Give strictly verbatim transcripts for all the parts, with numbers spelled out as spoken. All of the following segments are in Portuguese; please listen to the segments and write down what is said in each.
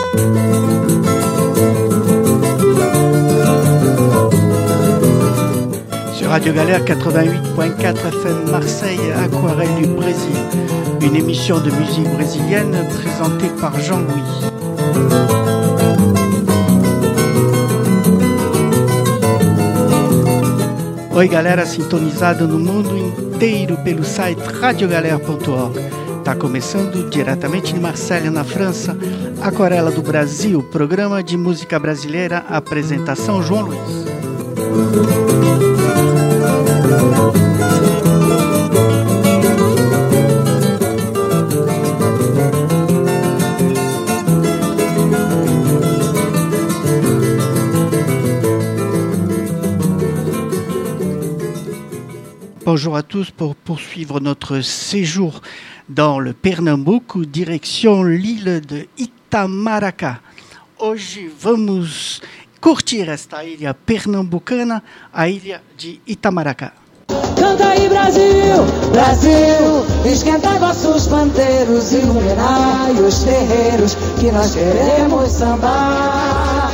Radio Galère quatre-vingt-huit point quatre F M Marseille, Aquarelle du Brésil, une émission de musique brésilienne présentée par Jean-Louis. Oi galera sintonizada no mundo inteiro pelo site radio galère ponto org. Está começando diretamente de Marselha, na França, Aquarela do Brasil, programa de música brasileira, apresentação João Luiz. Bonjour à tous pour poursuivre notre séjour dans le Pernambuco, direction l'île de Itamaracá. Hoje vamos curtir esta ilha pernambucana, a ilha de Itamaracá. Canta aí Brasil, Brasil, esquenta vossos pandeiros, iluminai os terreiros que nós queremos sambar.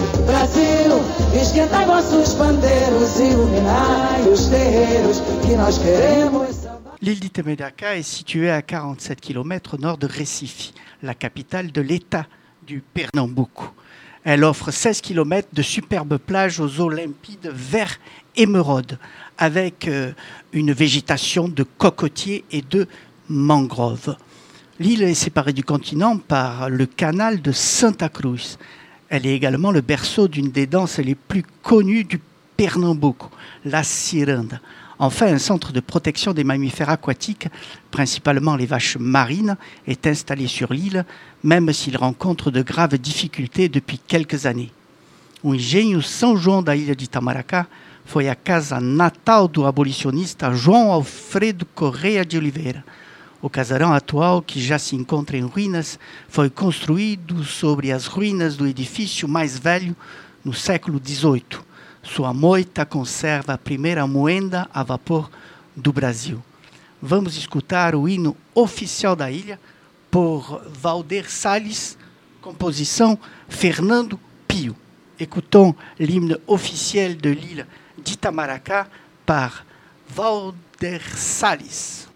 Brasil, esquentai vossos pandeiros, iluminai os terreiros que nós queremos sambar. L'île d'Itamaracá est située à quarante-sept kilomètres au nord de Recife, la capitale de l'État du Pernambuco. Elle offre seize kilomètres de superbes plages aux eaux limpides vert émeraude, avec euh, une végétation de cocotiers et de mangroves. L'île est séparée du continent par le canal de Santa Cruz. Elle est également le berceau d'une des danses les plus connues du Pernambuco, la ciranda. Enfin, un centre de protection des mammifères aquatiques, principalement les vaches marines, est installé sur l'île, même s'il rencontre de graves difficultés depuis quelques années. O engenho São João da ilha de Itamaracá foi a casa natal do abolicionista João Alfredo Correia de Oliveira. O casarão atual, que já se encontra em ruínas, foi construído sobre as ruínas do edifício mais velho no século dezoito. Sua moita conserva a primeira moenda a vapor do Brasil. Vamos escutar o hino oficial da ilha por Valder Salles, composição Fernando Pio. Écoutons l'hymne officiel de l'île d'Itamaracá par Valder Salles.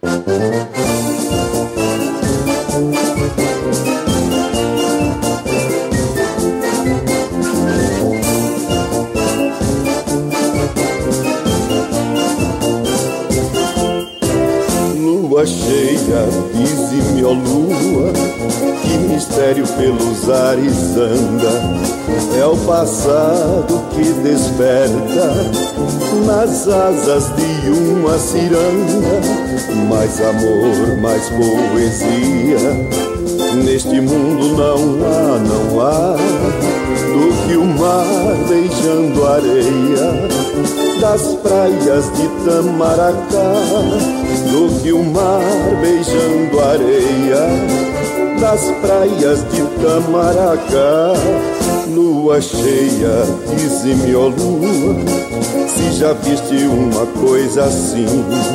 Lua cheia, dize-me, ó lua, que mistério pelos ares anda. É o passado que desperta nas asas de uma ciranda. Mais amor, mais poesia, neste mundo não há, não há, do que o mar beijando a areia das praias de Itamaracá, do que o mar beijando a areia das praias de Itamaracá. Lua cheia, dize-me, ó lua, se já viste uma coisa assim.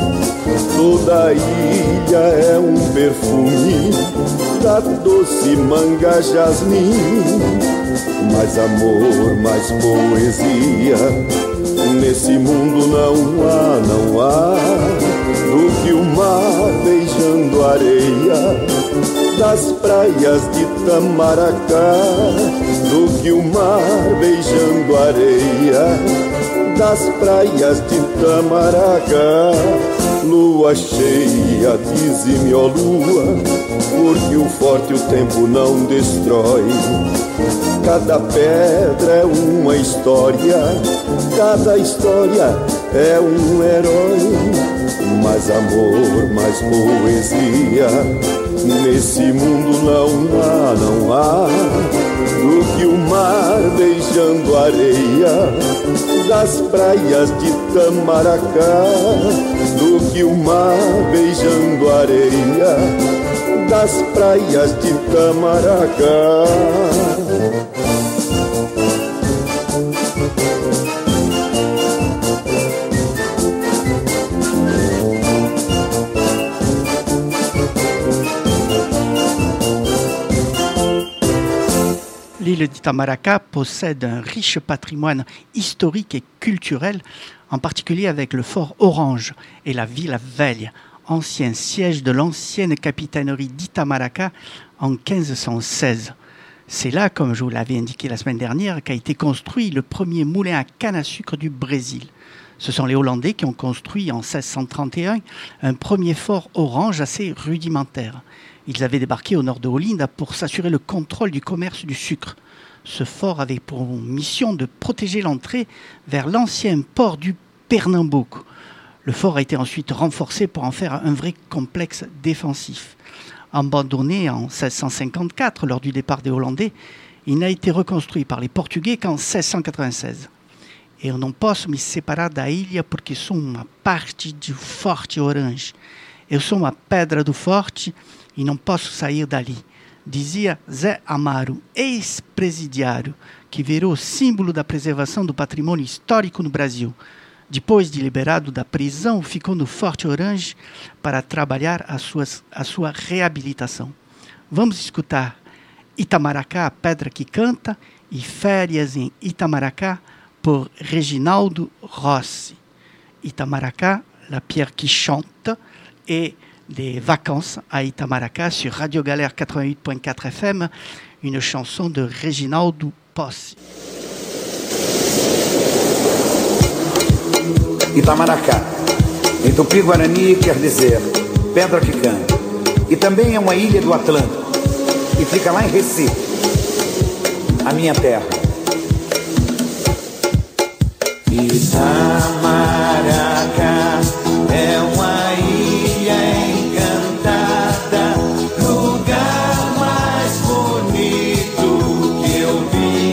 Toda a ilha é um perfume da doce manga jasmim. Mais amor, mais poesia, nesse mundo não há, não há, do que o mar beijando a areia das praias de Itamaracá, do que o mar beijando a areia das praias de Itamaracá. Lua cheia, dize-me, ó lua, porque o forte o tempo não destrói. Cada pedra é uma história, cada história é um herói. Mais amor, mais poesia, nesse mundo não há, não há, do que o mar beijando a areia das praias de Itamaracá, do que o mar beijando a areia das praias de Itamaracá. L'île d'Itamaracá possède un riche patrimoine historique et culturel, en particulier avec le fort Orange et la Vila Velha, ancien siège de l'ancienne capitainerie d'Itamaracá en quinze cent seize. C'est là, comme je vous l'avais indiqué la semaine dernière, qu'a été construit le premier moulin à canne à sucre du Brésil. Ce sont les Hollandais qui ont construit en seize cent trente et un un premier fort Orange assez rudimentaire. Ils avaient débarqué au nord de Olinda pour s'assurer le contrôle du commerce du sucre. Ce fort avait pour mission de protéger l'entrée vers l'ancien port du Pernambuco. Le fort a été ensuite renforcé pour en faire un vrai complexe défensif. Abandonné en seize cent cinquante-quatre lors du départ des Hollandais, il n'a été reconstruit par les Portugais qu'en seize cent quatre-vingt-seize. Eu não posso me separar da ilha porque sou uma parte do Forte Orange. Eu sou uma pedra do forte e não posso sair dali, dizia Zé Amaro, ex-presidiário, que virou símbolo da preservação do patrimônio histórico no Brasil. Depois de liberado da prisão, ficou no Forte Orange para trabalhar a, suas, a sua reabilitação. Vamos escutar Itamaracá, a pedra que canta, e Férias em Itamaracá, por Reginaldo Rossi. Itamaracá, la pierre qui chante, et des vacances à Itamaracá sur Radio Galère quatre-vingt-huit point quatre F M, une chanson de Reginaldo Rossi. Itamaracá, em Tupi-Guarani quer dizer pedra que canta, e também é uma ilha do Atlântico, e fica lá em Recife, a minha terra. Itamaracá é uma ilha encantada, lugar mais bonito que eu vi.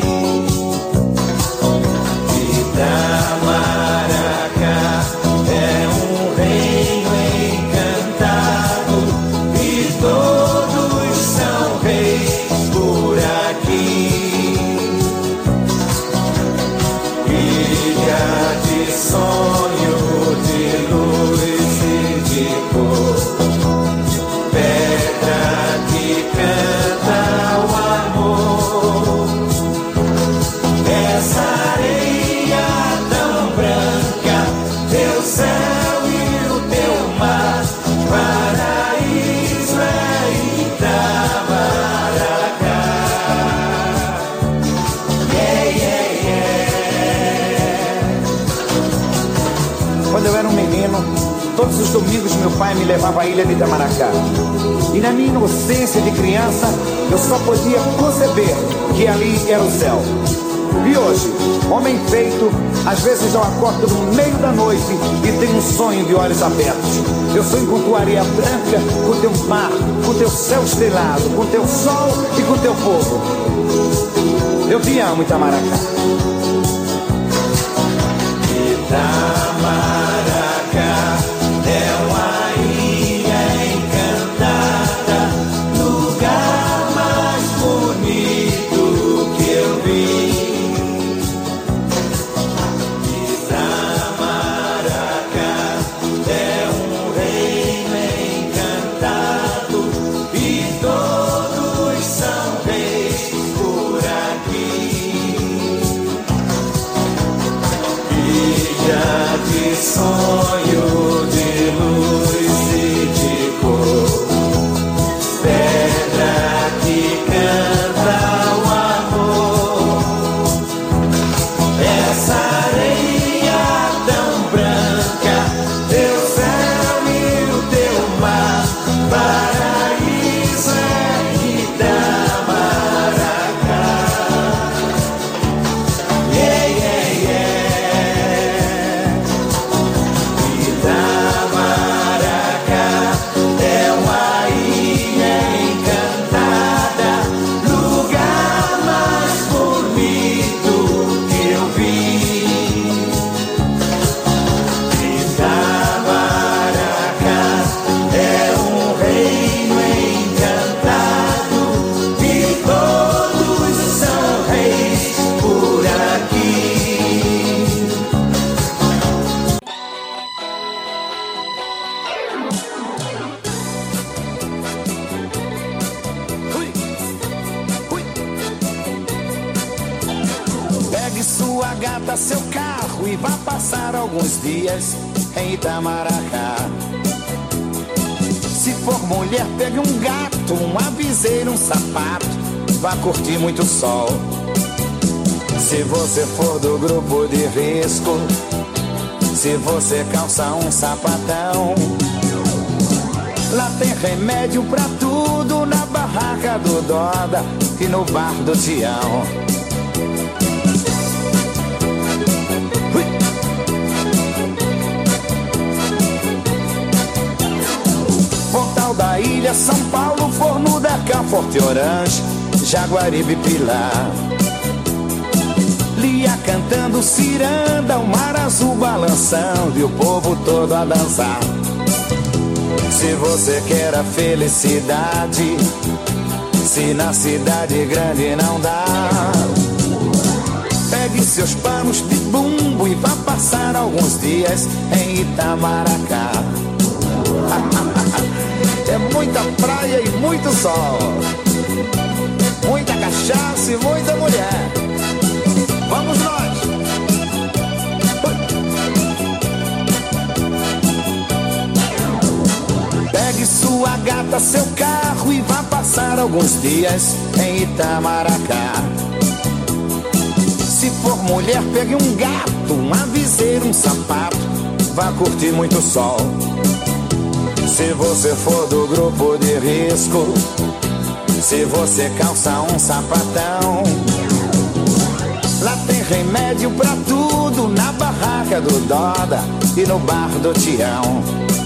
Itamaracá é um reino encantado e todos são reis por aqui. De sonho, de luz e de cor, pedra que canta o amor. Essa areia tão branca, teu céu e o teu mar, paraíso é Itamaracá. Yeah, yeah, yeah. Quando eu era um menino, todos os domingos meu pai me levava à ilha de Itamaracá. E na minha inocência de criança, eu só podia conceber que ali era o céu. E hoje, homem feito, às vezes eu acordo no meio da noite e tenho um sonho de olhos abertos. Eu sonho com tua areia branca, com teu mar, com teu céu estrelado, com teu sol e com teu povo. Eu te amo, Itamaracá. Itamaracá é uma ilha encantada, lugar mais bonito que eu vi. Itamaracá é um reino encantado e todos são reis por aqui. De sonho, de luz e de cor, pedra que canta o amor. Essa areia tão branca, teu céu e o teu mar, paraíso é Itamaracá. Yeah, yeah, yeah. sua gata, seu carro e vá passar alguns dias em Itamaracá. Se for mulher, pegue um gato, um aviseiro, um sapato, vá curtir muito sol. Se você for do grupo de risco, se você calça um sapatão, lá tem remédio pra tudo na barraca do Doda e no bar do Tião. Pontal da Ilha, São Paulo, Forno da Cá, Forte Orange, Jaguaribe, Pilar. Lia cantando ciranda, o mar azul balançando e o povo todo a dançar. Se você quer a felicidade, se na cidade grande não dá, pegue seus panos de bumbo e vá passar alguns dias em Itamaracá. É muita praia e muito sol, muita cachaça e muita mulher. Vamos nós! Pegue sua gata, seu carro e vá passar alguns dias em Itamaracá. Se for mulher, pegue um gato, um aviseiro, um sapato, vá curtir muito sol. Se você for do grupo de risco, se você calça um sapatão, lá tem remédio pra tudo na barraca do Doda e no bar do Tião.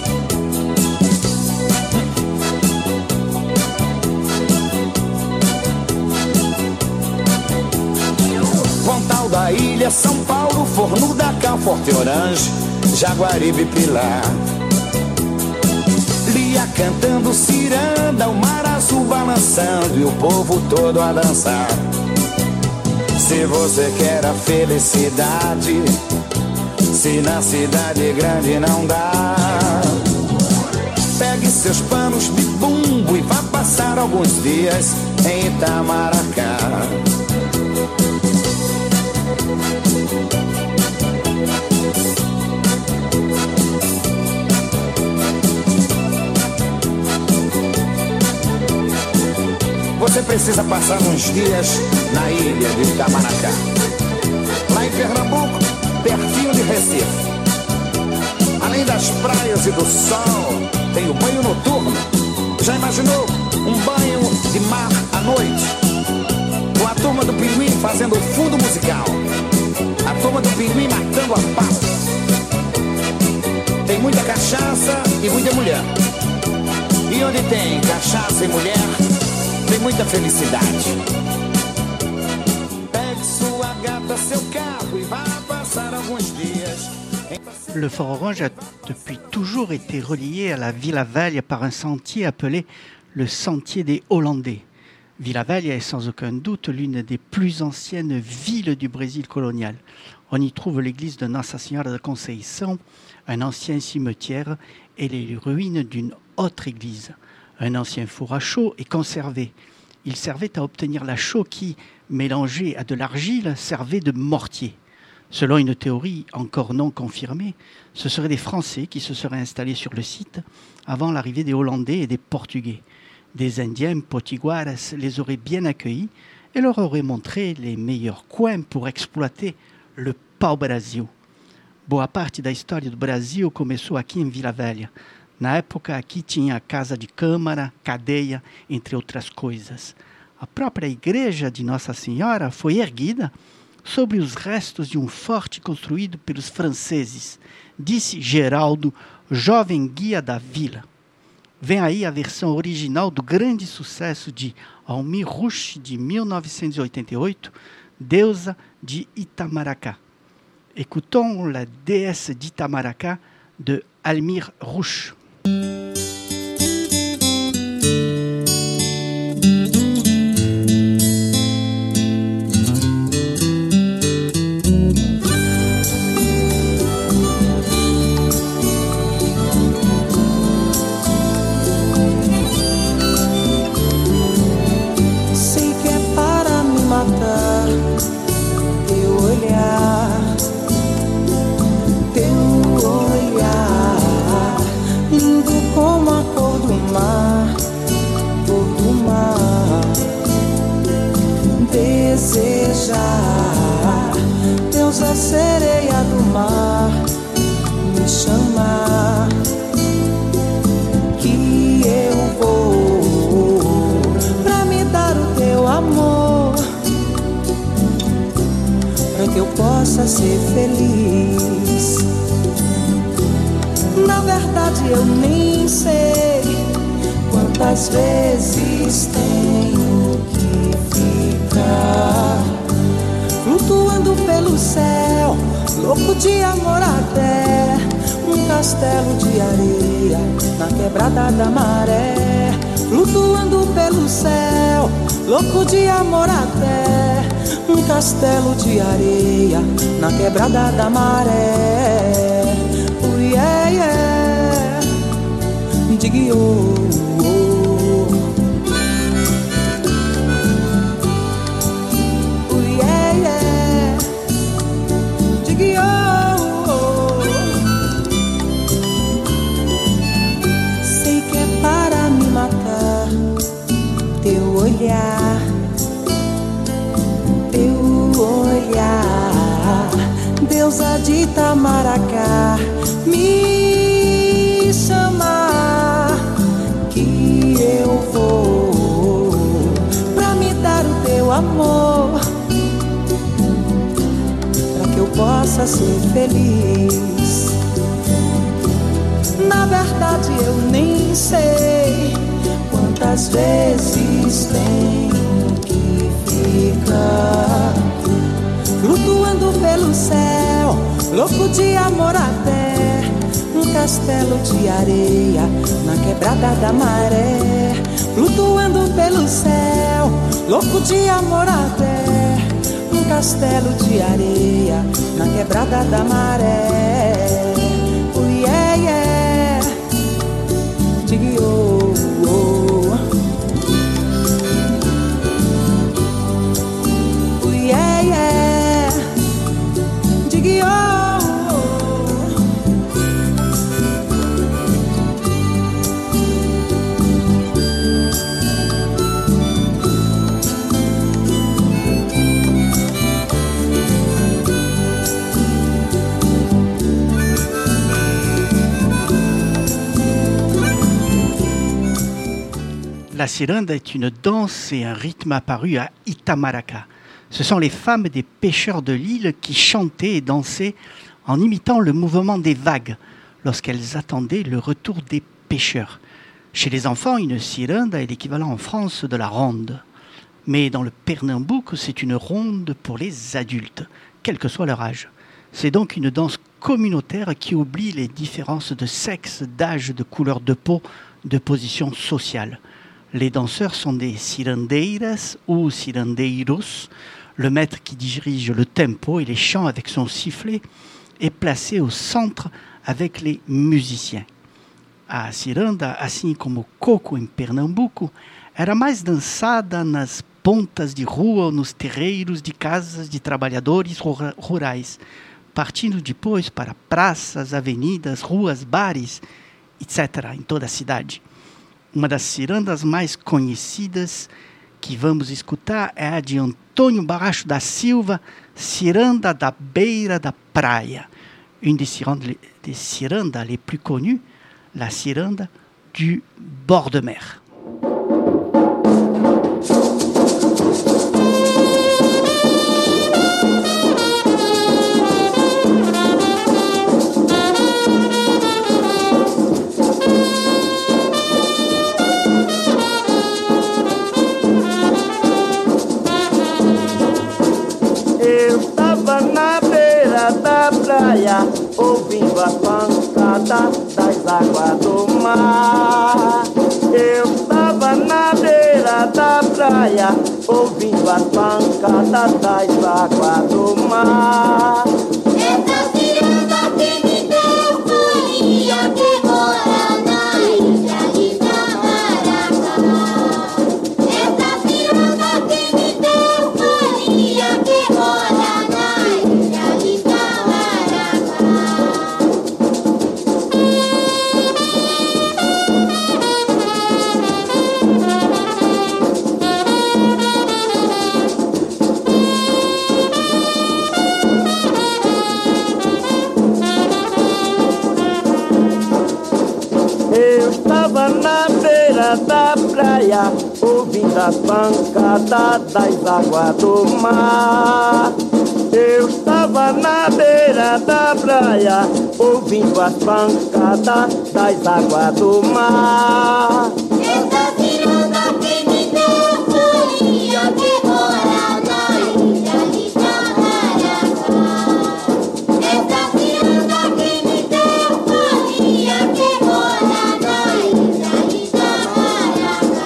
Pontal da Ilha, São Paulo, Forno da Cá, Forte Orange, Jaguaribe, Pilar. Lia cantando ciranda, o mar azul balançando e o povo todo a dançar. Se você quer a felicidade, se na cidade grande não dá, pegue seus panos de bumbo e vá passar alguns dias em Itamaracá. Você precisa passar uns dias na ilha de Itamaracá, lá em Pernambuco, pertinho de Recife. Além das praias e do sol, tem o banho noturno. Já imaginou um banho de mar à noite, com a turma do Pinguim fazendo o fundo musical, a turma do Pinguim matando a pau? Tem muita cachaça e muita mulher, e onde tem cachaça e mulher, tem muita felicidade. Pegue sua gata, seu carro e vá passar alguns dias. Le Fort Orange a depuis toujours été relié à la Vila Velha par un sentier appelé le Sentier des Hollandais. Vila Velha est sans aucun doute l'une des plus anciennes villes du Brésil colonial. On y trouve l'église de Nossa Senhora da Conceição, un ancien cimetière et les ruines d'une autre église. Un ancien four à chaux est conservé. Il servait à obtenir la chaux qui, mélangée à de l'argile, servait de mortier. Selon une théorie encore non confirmée, ce seraient des Français qui se seraient installés sur le site avant l'arrivée des Hollandais et des Portugais. Des Indiens potiguares les auraient bien accueillis et leur auraient montré les meilleurs coins pour exploiter le pau-brasil. Boa parte da história do Brasil começou aqui em Vila Velha. Na época, aqui tinha casa de câmara, cadeia, entre outras coisas. A própria igreja de Nossa Senhora foi erguida sobre os restos de um forte construído pelos franceses, disse Geraldo, jovem guia da vila. Vem aí a versão original do grande sucesso de Almir Rouche, de mil novecentos e oitenta e oito, Deusa de Itamaracá. Écoutons la déesse d'Itamaracá de Almir Rouche. Sei que é para me matar teu olhar. desejar, Deus, a sereia do mar, me chamar, que eu vou pra me dar o teu amor, pra que eu possa ser feliz. Na verdade eu nem sei quantas vezes tenho que ficar flutuando pelo céu, louco de amor até um castelo de areia na quebrada da maré. Flutuando pelo céu, louco de amor até um castelo de areia na quebrada da maré. Oh yeah, yeah, digue oh, oh. Oh yeah, yeah, digue oh, oh. Sei que é para me matar teu olhar, teu olhar, deusa de Itamaracá, me chamar, que eu vou pra me dar o teu amor, pra que eu possa ser feliz. Na verdade eu nem sei quantas vezes tenho que ficar flutuando pelo céu, louco de amor até um castelo de areia na quebrada da maré. Flutuando pelo céu, louco de amor até um castelo de areia na quebrada da maré. Oh yeah, yeah, digue oh, oh. Oh yeah, yeah, digue oh. La ciranda est une danse et un rythme apparu à Itamaracá. Ce sont les femmes des pêcheurs de l'île qui chantaient et dansaient en imitant le mouvement des vagues lorsqu'elles attendaient le retour des pêcheurs. Chez les enfants, une ciranda est l'équivalent en France de la ronde. Mais dans le Pernambouc, c'est une ronde pour les adultes, quel que soit leur âge. C'est donc une danse communautaire qui oublie les différences de sexe, d'âge, de couleur de peau, de position sociale. Les danseurs sont des cirandeiras ou cirandeiros. Le maître qui dirige le tempo et les chants avec son sifflet est placé au centre avec les musiciens. A ciranda, assim como o coco em Pernambuco, era mais dançada nas pontas de rua ou nos terreiros de casas de trabalhadores rurais, partindo depois para praças, avenidas, ruas, bares, etcétera, em toda a cidade. Uma das cirandas mais conhecidas que vamos escutar é a de Antônio Baracho da Silva, Ciranda da Beira da Praia. Une des cirandas, des cirandas les plus connues, la ciranda du bord de mer. Praia, ouvindo a pancada das águas do mar. Eu estava na beira da praia, ouvindo a pancada das águas do mar. Essa ciranda que me deu folia, que mora na ilha de Itamaracá. Essa ciranda que me deu folia, que mora na ilha de Itamaracá. beira da praia, ouvindo as pancadas das águas do mar. Eu estava na beira da praia, ouvindo as pancadas das águas do mar. Essa ciranda que me deu folia, que mora na ilha de Itamaracá. Essa ciranda que me deu folia, que mora na ilha de Itamaracá.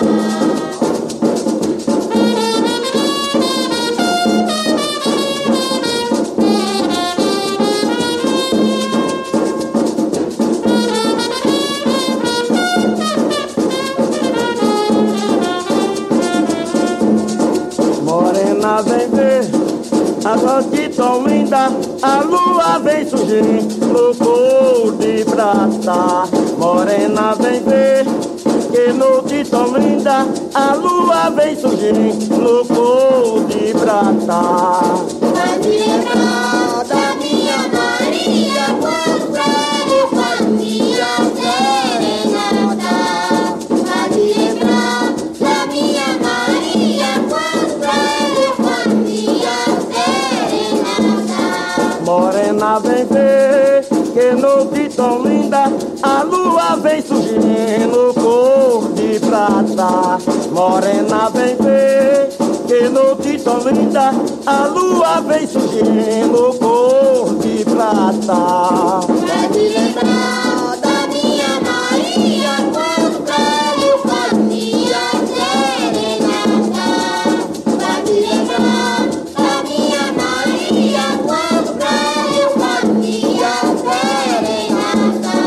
Morena vem ver a noite tão linda, a lua vem surgindo no cor de prata. Morena vem ver que noite tão linda, a lua vem surgindo no cor de prata. Vai me lembrar da minha Maria, quando velho fazia serenata. Vai me lembrar da minha Maria, quando velho fazia serenata. Morena vem ver que noite tão linda, a lua vem surgindo cor de prata. Morena vem ver que noite tão linda, a lua vem surgindo cor de prata. Vai me lembrar da minha Maria, quando velho fazia serenata. Vai me lembrar da minha Maria, quando velho fazia serenata.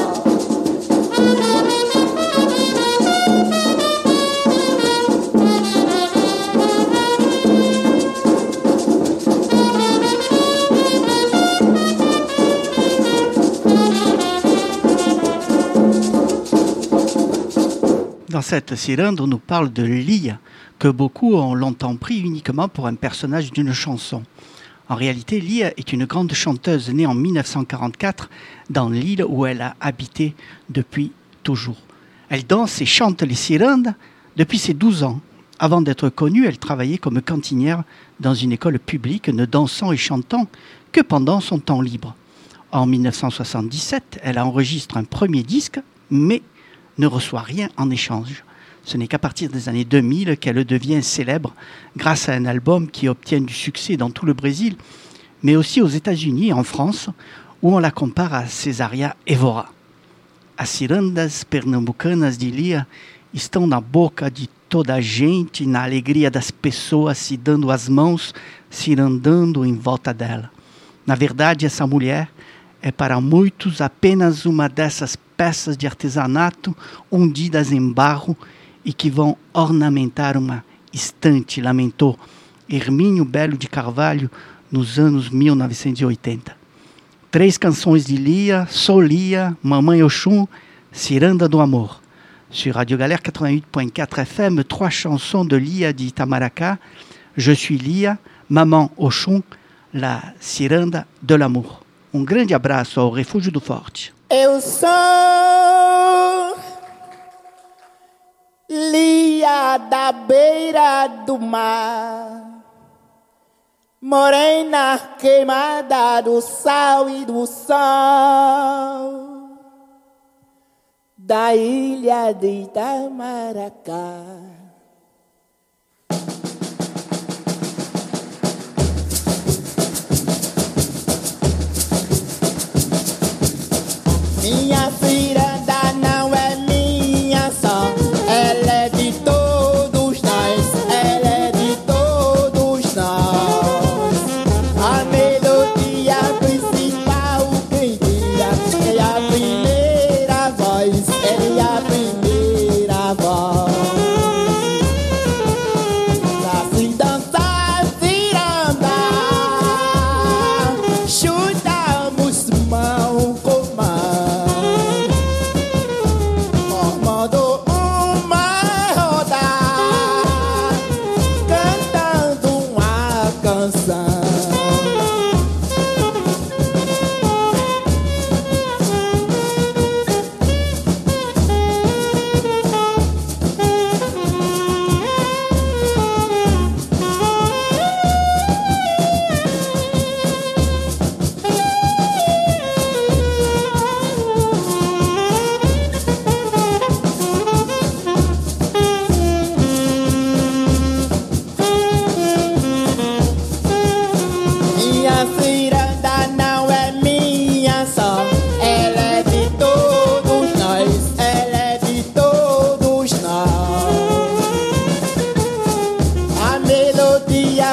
Dans cette cirande, on nous parle de Lia, que beaucoup ont longtemps pris uniquement pour un personnage d'une chanson. En réalité, Lia est une grande chanteuse née en mille neuf cent quarante-quatre dans l'île où elle a habité depuis toujours. Elle danse et chante les cirandes depuis ses douze ans. Avant d'être connue, elle travaillait comme cantinière dans une école publique, ne dansant et chantant que pendant son temps libre. En mille neuf cent soixante-dix-sept, elle enregistre un premier disque, mais ne reçoit rien en échange. Ce n'est qu'à partir des années deux mille qu'elle devient célèbre grâce à un album qui obtient du succès dans tout le Brésil, mais aussi aux États-Unis et en France, où on la compare à Cesaria Évora. As cirandas pernambucanas de Lia estão na boca de toda a gente, na alegria das pessoas se dando as mãos, cirandando em volta dela. Na verdade, essa mulher é para muitos apenas uma dessas peças de artesanato hundidas em barro e que vão ornamentar uma estante, lamentou Hermínio Belo de Carvalho nos anos mille neuf cent oitenta. Três canções de Lia, Sou Lia, Mamãe Oxum, Ciranda do Amor. Sur Radio Galère quatre-vingt-huit point quatre F M, trois chansons de Lia de Itamaracá, Je suis Lia, Maman Oxum, La Ciranda de l'Amour. Um grande abraço ao Refúgio do Forte. Eu sou Lia da beira do mar, morena queimada do sal e do sol, da ilha de Itamaracá. Minha ciranda não é minha só, ela é de todos nós, ela é de todos nós. A melodia principal quem tira é a primeira voz, é a primeira voz.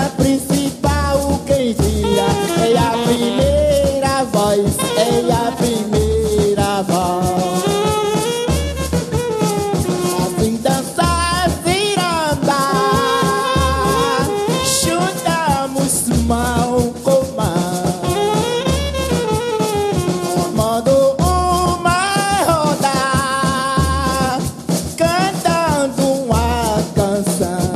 a principal quem via. É a primeira voz, é a primeira voz. Assim dança a ciranda, juntamos mão com mão, formando uma roda, cantando uma canção.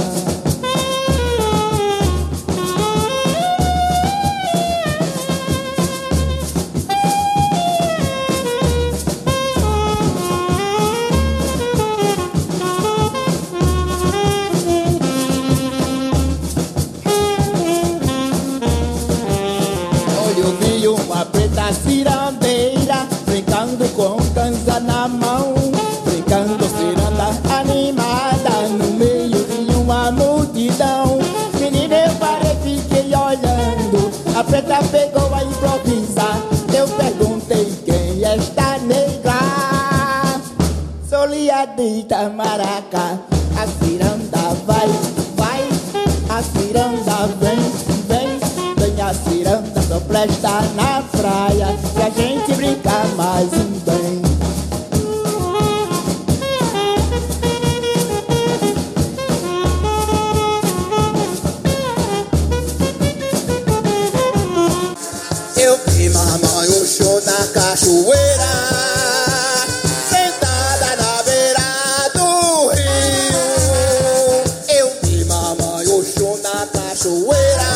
Olha, eu vi uma preta cirandeira brincando com cansa na mão, brincando ciranda animada no meio de uma multidão. Menina, eu parei, fiquei olhando, a preta pegou a improvisar. Eu perguntei quem é esta negra, Soliadita Maracá. A ciranda vai, vai, a ciranda vem, vem, vem a ciranda só presta na praia, que a gente brinca mais um bem. Eu vi mamãe Oxô na cachoeira, sentada na beira do rio. Eu vi mamãe Oxô na cachoeira,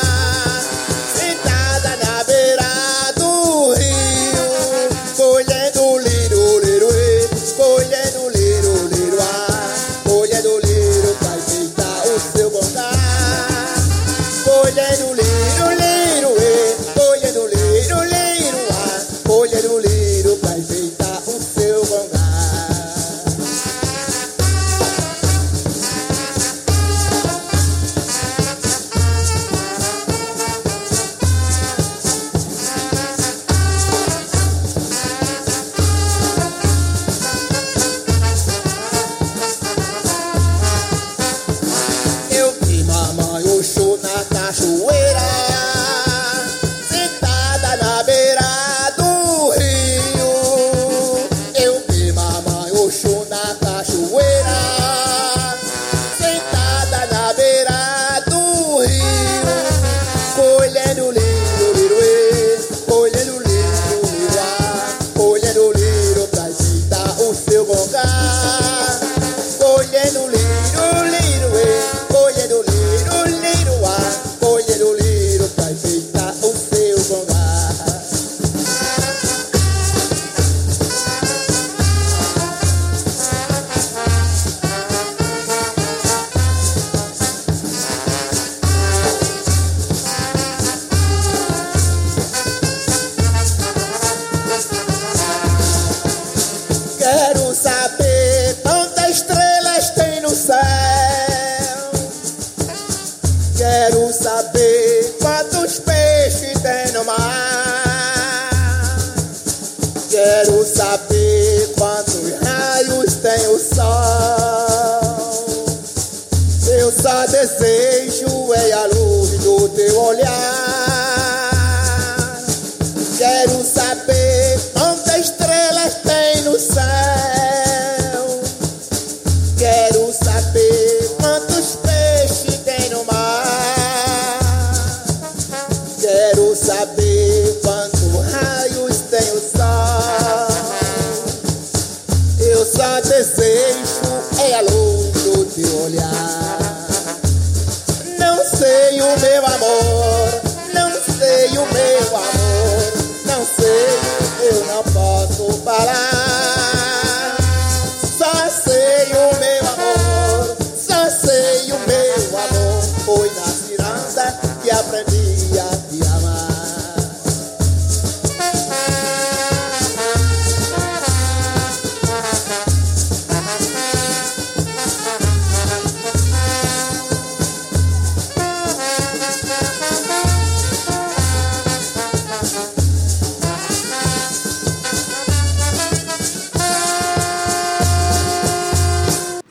sentada na beira do rio, colhendo liro, liro, e, colhendo liro, liro, ah, colhendo liro pra enfeitar o seu bongá, colhendo liro, liro, e, colhendo liro, liro, ah, colhendo liro pra enfeitar o seu bongá. Eu vi mamãe Oxô na cachoeira, sentada na beira do rio. Eu vi mamãe Oxô na cachoeira, sentada na beira do rio, colhendo liro, liro, e, colhendo liro, liro, ah, colhendo liro pra enfeitar o seu bongá, colhendo liro, liro, e, colhendo liro, liro, ah, colhendo liro pra enfeitar o seu bongá. Quero saber quantas estrelas tem no céu. Quero saber quantos peixes tem no mar. Quero saber quantos raios tem o sol. Eu só desejo é a luz do teu olhar. Quero saber quantas estrelas tem no céu. Quero saber quantos peixes tem no mar. Quero saber quantos raios tem o sol. Eu só desejo é a luz do teu olhar. Não sei o meu amor, não sei o meu amor, não sei, eu não posso falar. Só sei o meu amor, só sei o meu amor. Foi na ciranda que aprendi a te amar.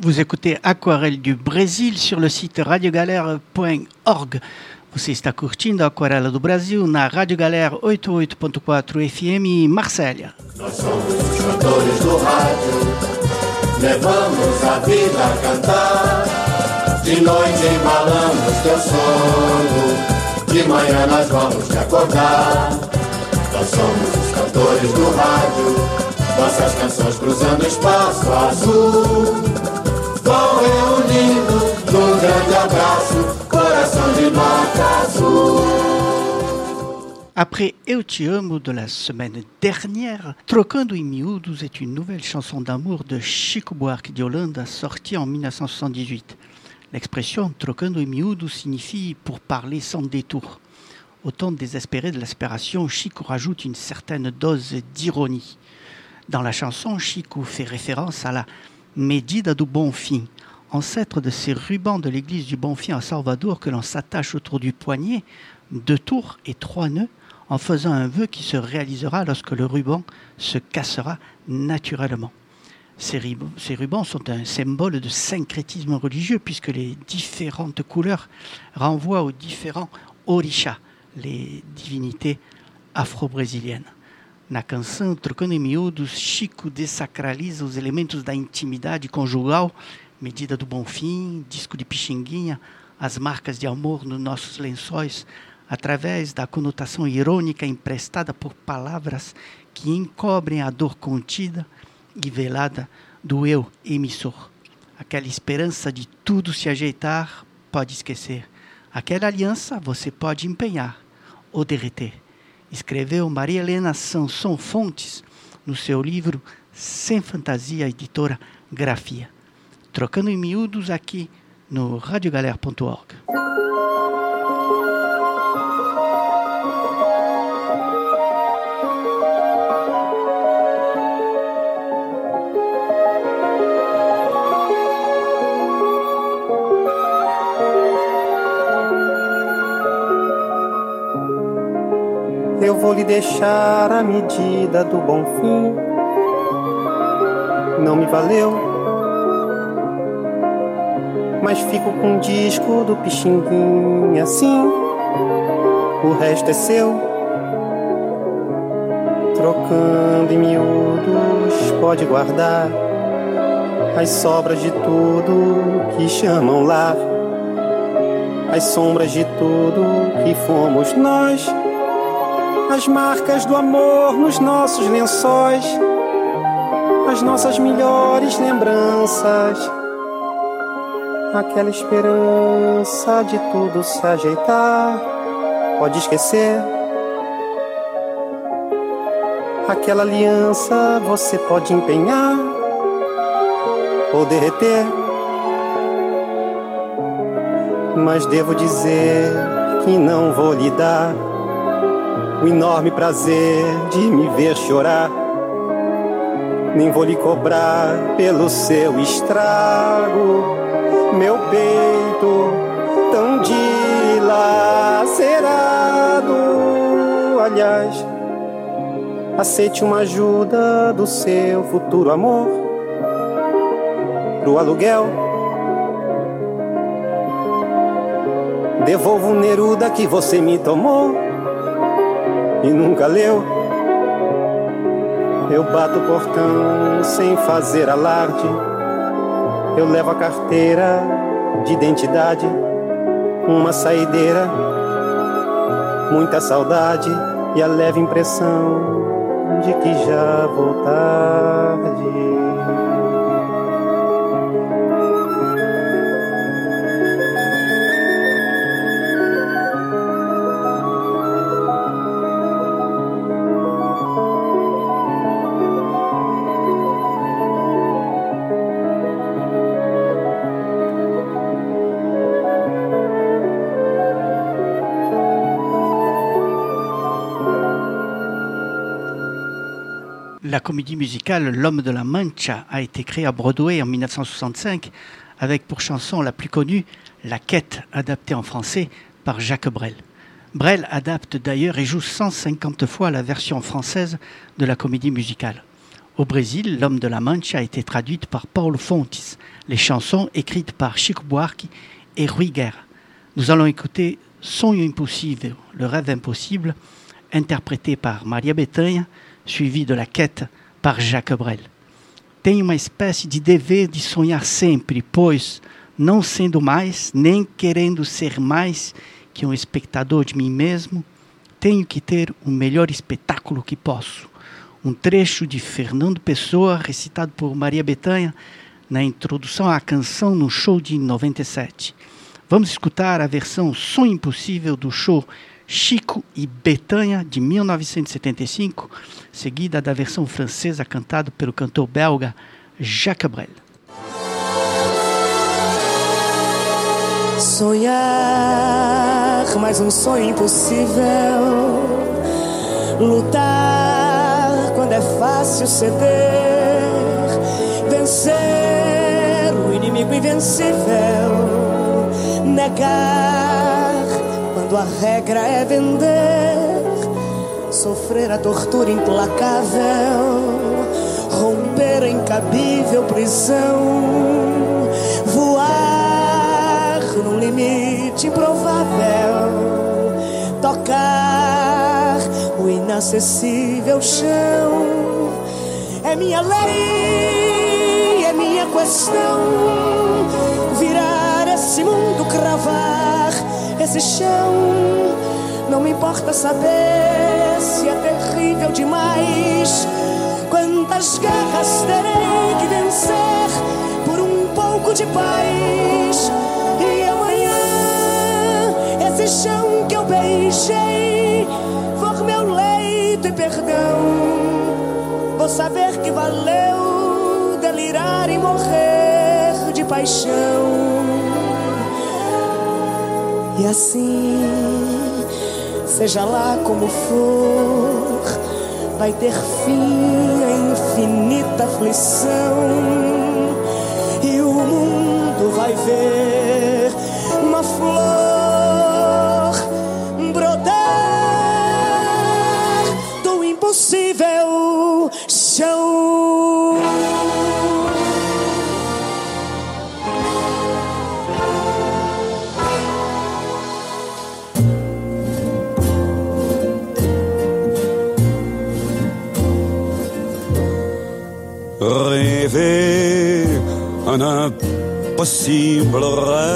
Vous écoutez Aquarelle du Brésil sur le site radiogalera ponto org. Você está curtindo a Aquarela do Brasil na Rádio Galera oitenta e oito ponto quatro F M Marsella. Nós somos os cantores do rádio, levamos a vida a cantar. De noite embalamos teu sono, de manhã nós vamos te acordar. Nós somos os cantores do rádio, nossas canções cruzando o espaço azul. Vão reunindo num grande abraço, coração de nota azul. Après Eu te amo de la semaine dernière, Trocando em Miúdos est une nouvelle chanson d'amour de Chico Buarque de Holanda sortie en dix-neuf cent soixante-dix-huit. L'expression Trocando em Miúdos signifie pour parler sans détour. Au ton désespéré de l'aspiration, Chico rajoute une certaine dose d'ironie. Dans la chanson, Chico fait référence à la Medida do Bonfim, ancêtre de ces rubans de l'église du Bonfim à Salvador que l'on s'attache autour du poignet, deux tours et trois nœuds, en faisant un vœu qui se réalisera lorsque le ruban se cassera naturellement. Ces, rib- ces rubans sont un symbole de syncrétisme religieux puisque les différentes couleurs renvoient aux différents orixás, les divinités afro-brésiliennes. Na canção Trocando em Miúdos, Chico desacraliza os elementos da intimidade conjugal, medida do Bonfim, disco de Pixinguinha, as marcas de amor nos nossos lençóis, através da conotação irônica emprestada por palavras que encobrem a dor contida e velada do eu emissor. Aquela esperança de tudo se ajeitar, pode esquecer. Aquela aliança você pode empenhar ou derreter. Escreveu Maria Helena Sanson Fontes no seu livro Sem Fantasia, editora Grafia. Trocando em Miúdos aqui no radiogalera ponto org. Eu vou lhe deixar a medida do Bonfim. Não me valeu, mas fico com o disco do Pixinguinha assim. O resto é seu. Trocando em miúdos, pode guardar as sobras de tudo que chamam lar, as sombras de tudo que fomos nós, as marcas do amor nos nossos lençóis, as nossas melhores lembranças, aquela esperança de tudo se ajeitar, pode esquecer. Aquela aliança você pode empenhar ou derreter, mas devo dizer que não vou lhe dar o enorme prazer de me ver chorar, nem vou lhe cobrar pelo seu estrago, meu peito tão dilacerado. Aliás, aceite uma ajuda do seu futuro amor pro aluguel. Devolvo o Neruda que você me tomou e nunca leu. Eu bato o portão sem fazer alarde, eu levo a carteira de identidade, uma saideira, muita saudade e a leve impressão de que já vou tarde. La comédie musicale L'Homme de la Mancha a été créée à Broadway en dix-neuf cent soixante-cinq avec pour chanson la plus connue La Quête, adaptée en français par Jacques Brel. Brel adapte d'ailleurs et joue cent cinquante fois la version française de la comédie musicale. Au Brésil, L'Homme de la Mancha a été traduite par Paulo Fontes, les chansons écrites par Chico Buarque et Rui Guerra. Nous allons écouter Sonho Impossível, le rêve impossible, interprété par Maria Bethânia, suivi de La Quête par Jacques Brel. Tenho uma espécie de dever de sonhar sempre, pois, não sendo mais, nem querendo ser mais que um espectador de mim mesmo, tenho que ter o melhor espetáculo que posso. Um trecho de Fernando Pessoa, recitado por Maria Bethânia, na introdução à canção no show de noventa e sete. Vamos escutar a versão Sonho Impossível do show Chico e Bethânia, de mil novecentos e setenta e cinco, seguida da versão francesa cantada pelo cantor belga Jacques Brel. Sonhar, mais um sonho impossível. Lutar quando é fácil ceder. Vencer o inimigo invencível. Negar quando a regra é vender. Sofrer a tortura implacável. Romper a incabível prisão. Voar num limite improvável. Tocar o inacessível chão. É minha lei, é minha questão. Virar esse mundo, cravar esse chão. Não me importa saber se é terrível demais. Quantas guerras terei que vencer por um pouco de paz. E amanhã esse chão que eu beijei for meu leito e perdão. Vou saber que valeu delirar e morrer de paixão. E assim, seja lá como for, vai ter fim a infinita aflição. E o mundo vai ver uma flor brotar do impossível chão. Rêver un impossible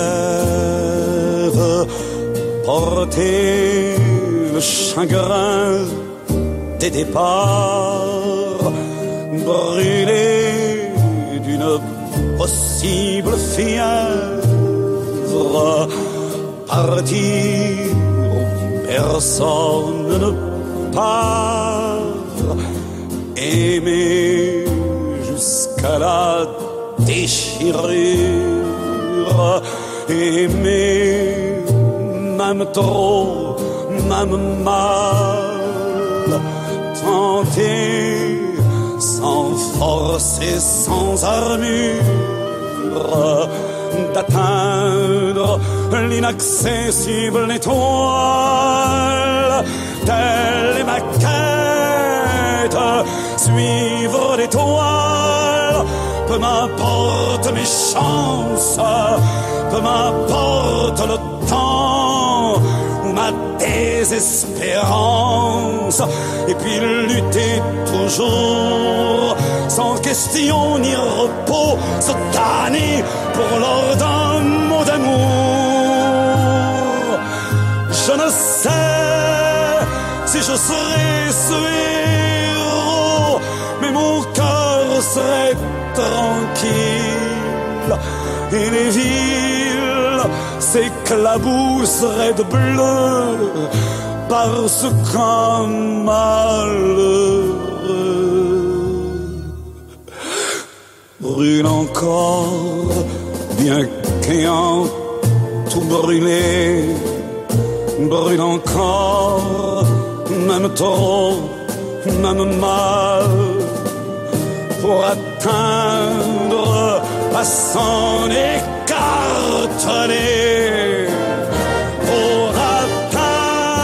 rêve, porter le chagrin des départs, brûler d'une possible fièvre, partir où personne ne part, aimer jusqu'à la déchirure, aimer même trop, même mal, tenter sans force et sans armure d'atteindre l'inaccessible étoile. Telle est ma quête, suivre l'étoile. Peu m'importe mes chances, peu m'importe le temps ou ma désespérance. Et puis lutter toujours, sans question ni repos, se tanner pour l'or d'un mot d'amour. Je ne sais si je serai ce héros, mais mon cœur serait tranquille et les villes s'éclabousseraient de bleu parce qu'un malheureux brûle encore, bien qu'ayant tout brûlé, brûle encore, même trop, même mal, pour atteindre à s'en écarteler, pour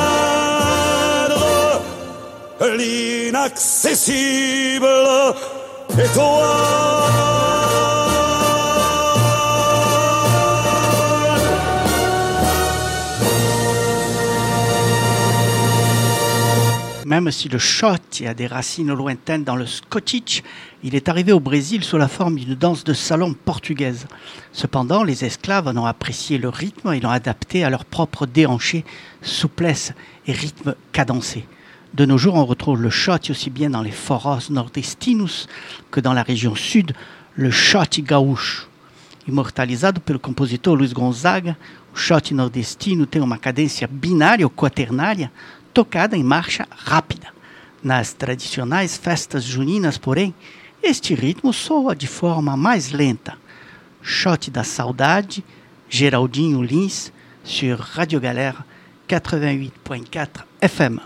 atteindre l'inaccessible Même si le shot a des racines lointaines dans le Scottish, il est arrivé au Brésil sous la forme d'une danse de salon portugaise. Cependant, les esclaves en ont apprécié le rythme et l'ont adapté à leur propre déhanché, souplesse et rythme cadencé. De nos jours, on retrouve le shot aussi bien dans les forrós nordestinos que dans la région sud, le shot gaúcho. Imortalizado pelo compositor Luiz Gonzaga, o shot nordestino tem uma cadência binária ou quaternária, tocada em marcha rápida. Nas tradicionais festas juninas, porém, este ritmo soa de forma mais lenta. Shot da Saudade, Geraldinho Lins, sur Radio Galère quatre-vingt-huit point quatre F M.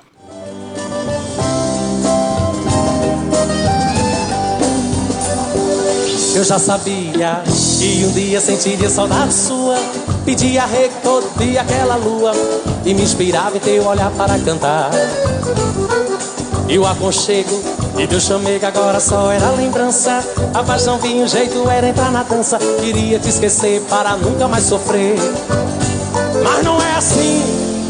Eu já sabia que um dia sentiria saudade sua, pedia rei todo dia aquela lua e me inspirava em teu olhar para cantar. E o aconchego e teu chamego agora só era lembrança. A paixão vinha, o jeito era entrar na dança. Queria te esquecer para nunca mais sofrer, mas não é assim.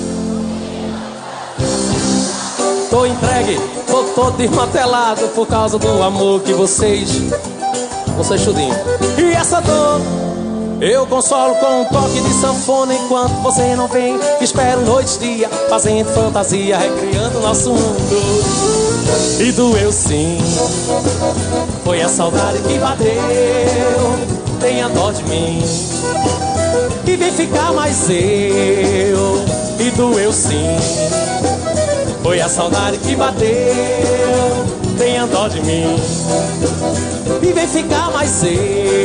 Tô entregue, tô todo desmantelado por causa do amor que vocês... Você chudinho. E essa dor eu consolo com um toque de sanfona. Enquanto você não vem, espero noite e dia, fazendo fantasia, recriando nosso mundo. E doeu sim, foi a saudade que bateu. Tenha dó de mim e vem ficar mais eu. E doeu sim, foi a saudade que bateu. Tenha dó de mim e vem ficar mais eu.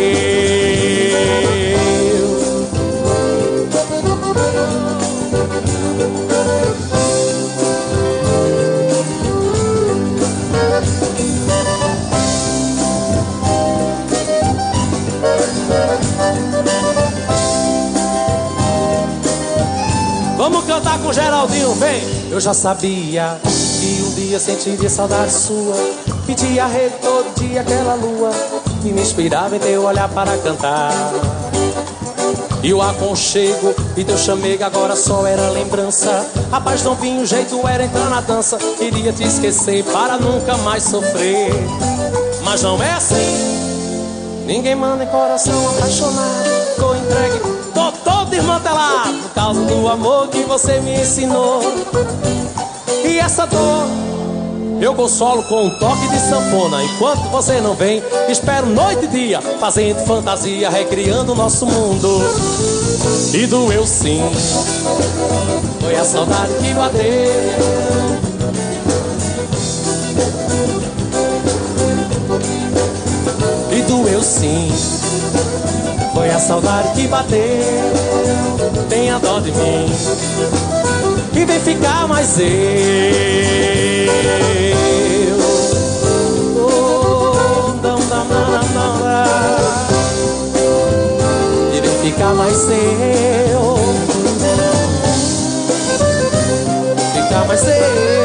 Vamos cantar com o Geraldinho, vem! Eu já sabia que um dia sentiria saudade sua, pedia rede todo dia aquela lua e me inspirava em teu olhar para cantar. E o aconchego e teu chamego agora só era lembrança. A paz não vinha, o jeito era entrar na dança. Queria te esquecer para nunca mais sofrer, mas não é assim. Ninguém manda em coração apaixonado. Tô entregue, tô todo desmantelado por causa do amor que você me ensinou. E essa dor eu consolo com um toque de sanfona. Enquanto você não vem, espero noite e dia, fazendo fantasia, recriando o nosso mundo. E doeu sim, foi a saudade que bateu. E doeu sim, foi a saudade que bateu. Tenha dó de mim e vem ficar mais eu. Oh, dam, dam, dam, dam, dam. E vem ficar mais eu. Ficar mais eu.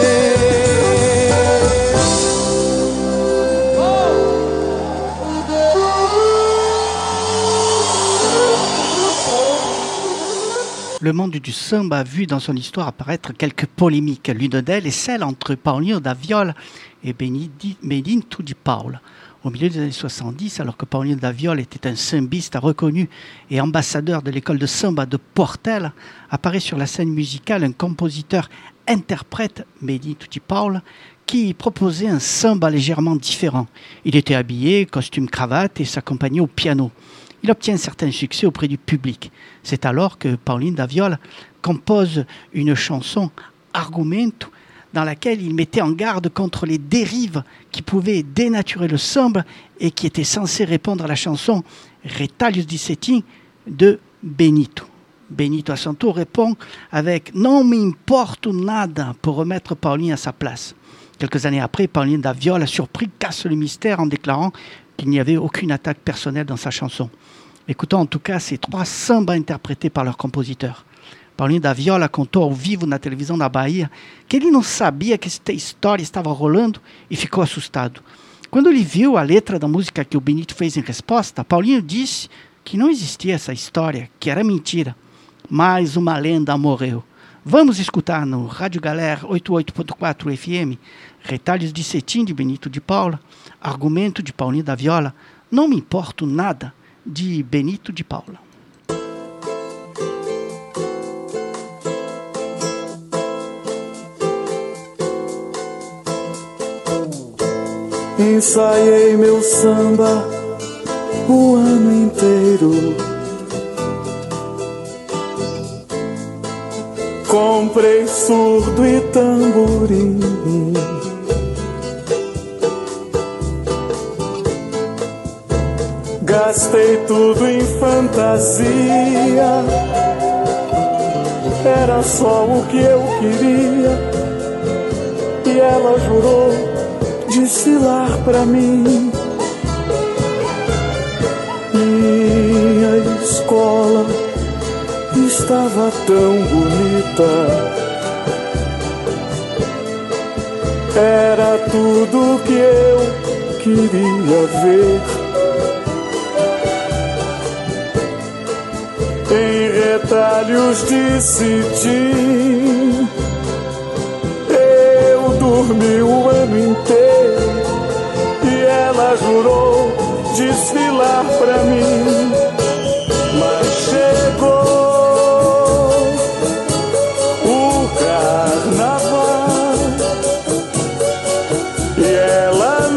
Le monde du samba a vu dans son histoire apparaître quelques polémiques. L'une d'elles est celle entre Paulinho da Viola et Benito de Paula. Au milieu des années soixante-dix, alors que Paulinho da Viola était un sambiste reconnu et ambassadeur de l'école de samba de Portela, apparaît sur la scène musicale un compositeur-interprète, Benito de Paula, qui proposait un samba légèrement différent. Il était habillé, costume cravate et s'accompagnait au piano. Il obtient un certain succès auprès du public. C'est alors que Paulinho da Viola compose une chanson, Argumento, dans laquelle il mettait en garde contre les dérives qui pouvaient dénaturer le samba et qui étaient censées répondre à la chanson Retalhos de Cetim de Benito. Benito à son tour répond avec Non me importo nada pour remettre Paulinho à sa place. Quelques années après, Paulinho da Viola, surpris, casse le mystère en déclarant qu'il n'y avait aucune attaque personnelle dans sa chanson. Écoutons en tout cas ces trois sambas interprétés par leur compositeur. Paulinho da Viola contou ao vivo na televisão da Bahia que ele não sabia que esta história estava rolando e ficou assustado. Quando ele viu a letra da música que o Benito fez em resposta, Paulinho disse que não existia essa história, que era mentira. Mais uma lenda morreu. Vamos escutar no Rádio Galera oitenta e oito ponto quatro F M, Retalhos de Cetim de Benito de Paula, Argumento de Paulinho da Viola, Não Me Importo Nada de Benito de Paula. Ensaiei meu samba o ano inteiro. Comprei surdo e tamborim. Gastei tudo em fantasia. Era só o que eu queria. E ela jurou desfilar pra mim. Minha escola estava tão bonita. Era tudo que eu queria ver. Em retalhos de cetim eu dormi o ano inteiro. E ela jurou desfilar pra mim. Mas chegou o carnaval e ela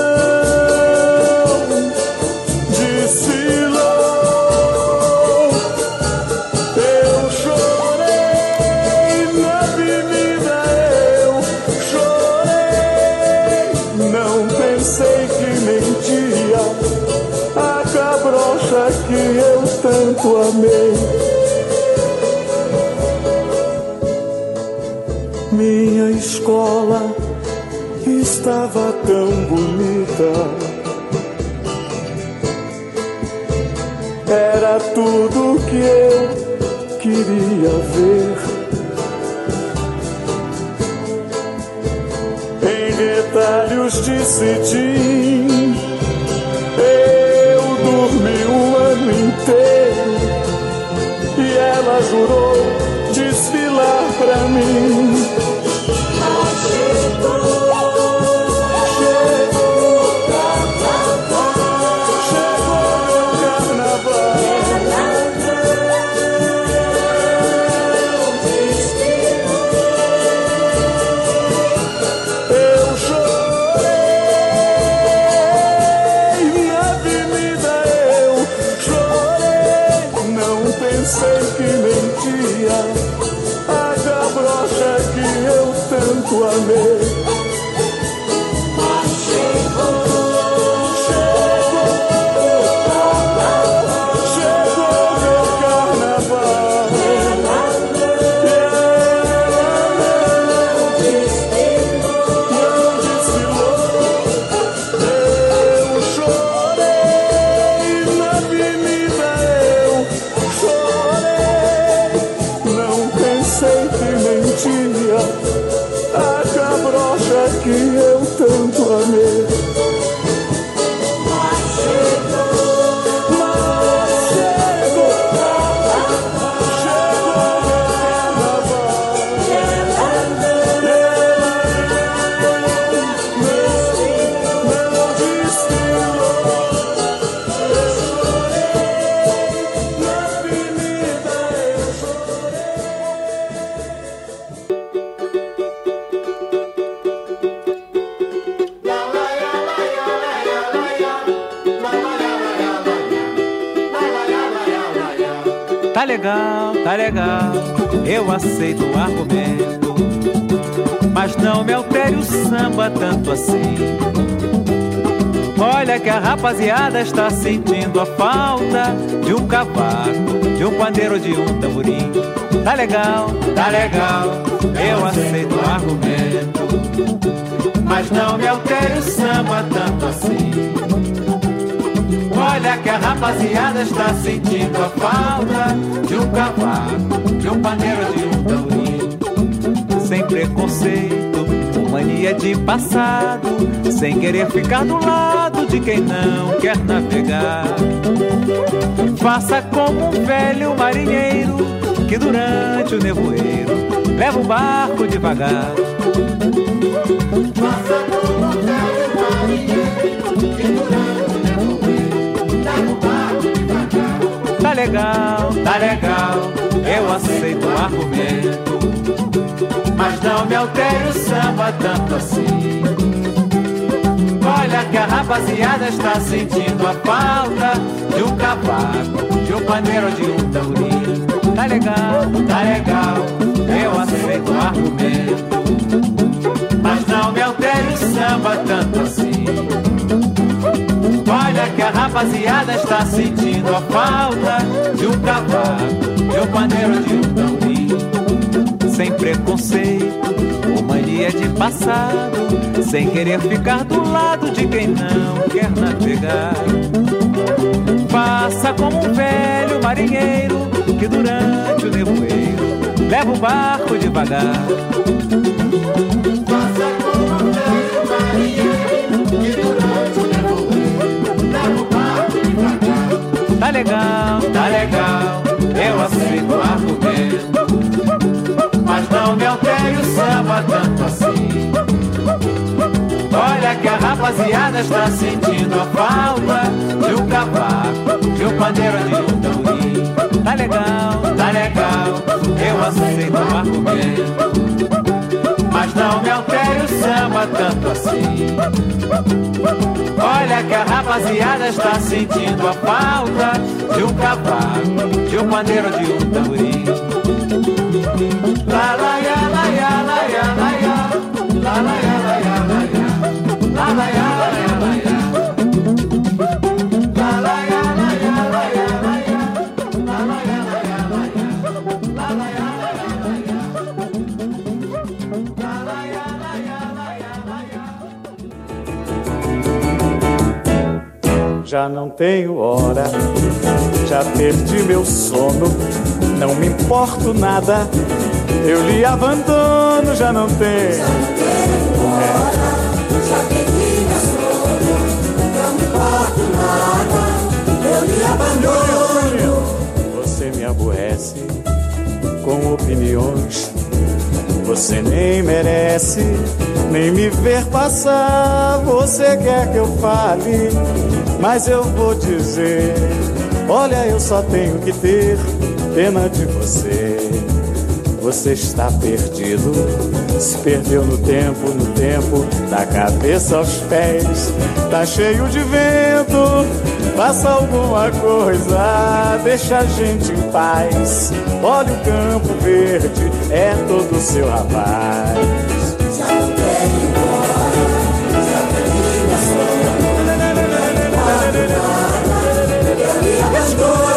não desfilou. Eu chorei na avenida, eu chorei. Não pensei que mentia a cabrocha que eu tanto amei. Minha escola estava tão bonita. Era tudo que eu queria ver. Em retalhos de cetim eu dormi o ano inteiro. E ela jurou desfilar pra mim. Chegou, chegou o carnaval, chegou o carnaval. Eu chorei, minha avenida, eu chorei. Não pensei que mentia a cabrocha que eu tanto amei. Mas chegou, chegou, chegou meu carnaval. E ela não desfilou, não desfilou. Eu chorei na avenida, eu chorei. Não pensei que mentia a cabrocha que eu tanto amei. Mas chegou, mas chegou, chegou meu carnaval. E ela não desfilou. Eu chorei na avenida, eu chorei. Tá legal, tá legal, eu aceito o argumento, mas não me altere o samba tanto assim. Olha que a rapaziada está sentindo a falta de um cavaco, de um pandeiro, de um tamborim. Tá legal, tá legal, eu aceito o argumento, mas não me altere o samba tanto assim. Olha que a rapaziada está sentindo a falta de um cavaco, de um pandeiro, de um tamborim. Sem preconceito, com mania mania de passado, sem querer ficar do lado de quem não quer navegar. Faça como um velho marinheiro que durante o nevoeiro leva o barco devagar. Faça como um velho marinheiro que durante o nevoeiro leva o barco devagar. Tá legal, tá legal, eu aceito o argumento, mas não me altere o samba tanto assim. Olha que a rapaziada está sentindo a falta de um cavaco, de um pandeiro, de um tamborim. Tá legal, tá legal, eu aceito o argumento, mas não me altere o samba tanto assim. Olha que a rapaziada está sentindo a falta de um cavaco, de um pandeiro, de um tamborim. Sem preconceito ou mania de passado, sem querer ficar do lado de quem não quer navegar. Faça como um velho marinheiro que durante o nevoeiro leva o barco devagar. Faça como um velho marinheiro que durante o nevoeiro leva o barco devagar. Tá legal, tá legal, eu aceito o argumento, mas não me altere o samba tanto assim. Olha que a rapaziada está sentindo a falta de um cavaco, de um pandeiro, de um tamborim. Tá legal, tá legal, eu aceito o argumento, mas não me altere o samba tanto assim. Olha que a rapaziada está sentindo a falta de um cavaco, de um pandeiro, de um tamborim. La la ya la ya la ya la ya, la la ya la ya la ya, la la ya la ya la ya, la la ya la ya la ya la ya, la la ya la ya la ya, la la ya la ya la ya, la la ya la ya la ya la ya. Já não tenho hora, já perdi meu sono, não me importo nada, eu lhe abandono, já não tenho. Já não tenho hora, já perdi meu sono, não me importo nada, eu lhe abandono. Você me aborrece com opiniões, você nem merece nem me ver passar. Você quer que eu fale, mas eu vou dizer, olha, eu só tenho que ter pena de você. Você está perdido, se perdeu no tempo, no tempo, da cabeça aos pés. Tá cheio de vento, faça alguma coisa, deixa a gente em paz. Olha o campo verde, é todo seu rapaz. Já não tenho hora, já perdi meu sono, não me importo nada, eu lhe abandono.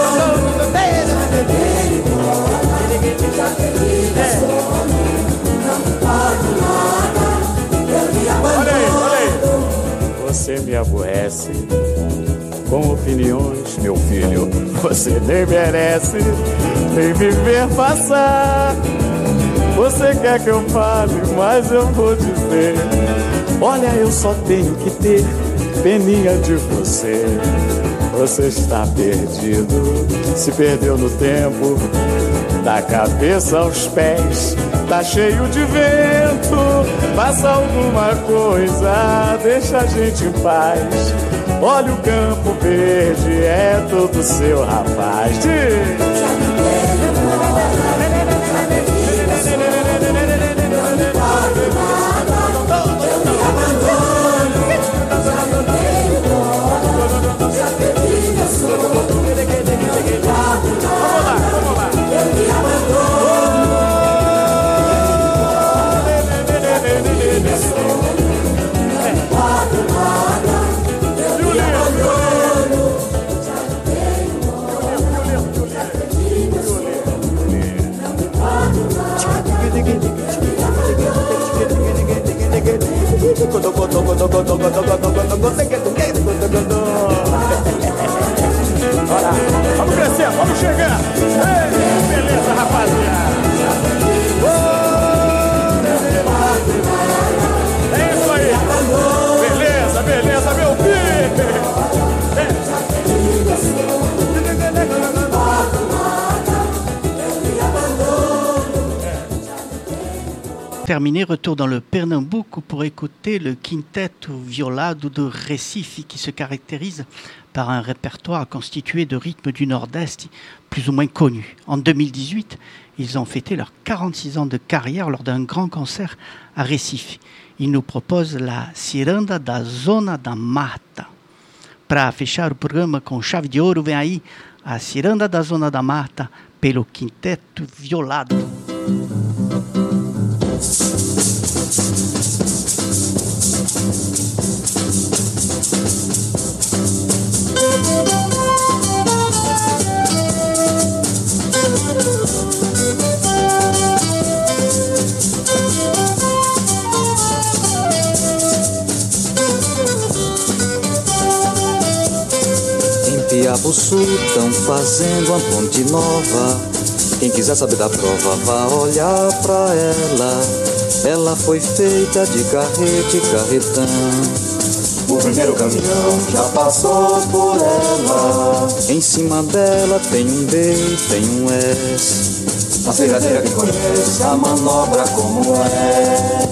Já perdi meu sono, não me importo nada, eu lhe abandono. Olha aí, olha aí. Você me aborrece com opiniões, meu filho, você nem merece nem me ver passar. Você quer que eu fale, mas eu vou dizer, olha, eu só tenho que ter peninha de você. Você está perdido, se perdeu no tempo, da cabeça aos pés, tá cheio de vento. Faça alguma coisa, deixa a gente em paz. Olha o campo verde, é todo seu rapaz. Bora, vamos crescer, vamos chegar. Ei, beleza, rapaziada. Oh, Terminé, retour dans le Pernambuco pour écouter le Quinteto Violado de Recife qui se caractérise par un répertoire constitué de rythmes du Nord-Est plus ou moins connus. En deux mille dix-huit, ils ont fêté leurs quarante-six ans de carrière lors d'un grand concert à Recife. Ils nous proposent la Ciranda da Zona da Mata. Para fechar o programa com chave de ouro, vem aí a Ciranda da Zona da Mata pelo Quinteto Violado. Piabuçu tão fazendo uma ponte nova. Quem quiser saber da prova, vá olhar pra ela. Ela foi feita de carrete e carretão. O primeiro caminhão já passou por ela. Em cima dela tem um B, tem um S. A cirandeira que conhece a manobra como é.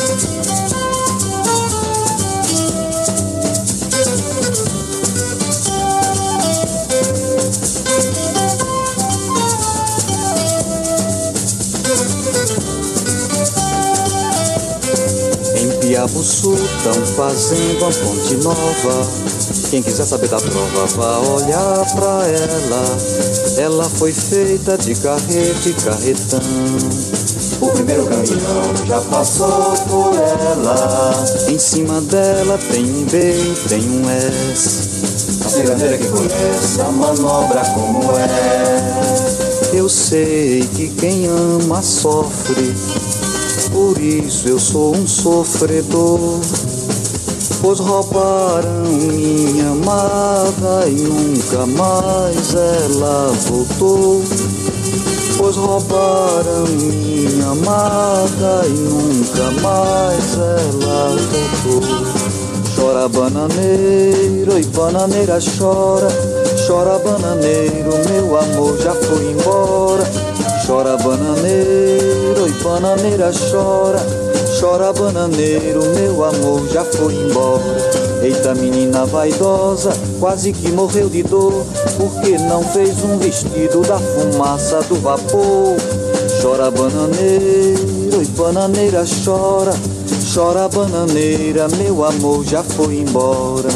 Piabuçu tão fazendo uma ponte nova. Quem quiser saber da prova, vá olhar pra ela. Ela foi feita de carrete e carretão. O primeiro caminhão já passou por ela. Em cima dela tem um B, tem um S. A cirandeira que conhece a manobra como é. Eu sei que quem ama sofre, por isso eu sou um sofredor. Pois roubaram minha amada e nunca mais ela voltou. Pois roubaram minha amada e nunca mais ela voltou. Chora bananeiro, oi bananeira chora. Chora bananeiro, meu amor já foi embora. Chora bananeiro, oi bananeira chora. Chora bananeiro, meu amor já foi embora. Eita menina vaidosa, quase que morreu de dor, porque não fez um vestido da fumaça do vapor. Chora bananeiro, oi bananeira chora. Chora bananeira, meu amor já foi embora.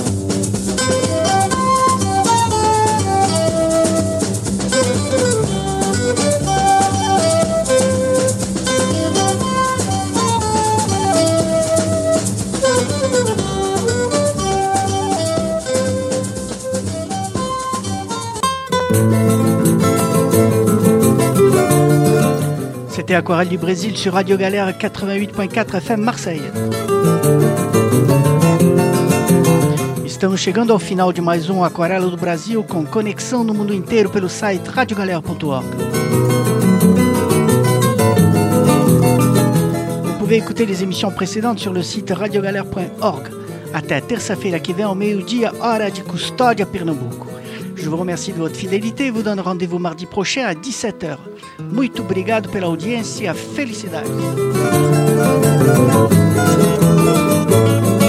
C'était Aquarelle du Brésil sur Radio Galère quatre-vingt-huit point quatro F M Marseille. Estamos chegando ao final de mais um Aquarela do Brasil com conexão no mundo inteiro pelo site radio galère ponto org. Vous pouvez écouter les émissions précédentes sur le site radio galère ponto org. Até terça-feira que vem ao meio-dia, hora de Custódia, Pernambuco. Je vous remercie de votre fidélité et vous donne rendez-vous mardi prochain à dix-sept heures. Muito obrigado pela audiência. Felicidades.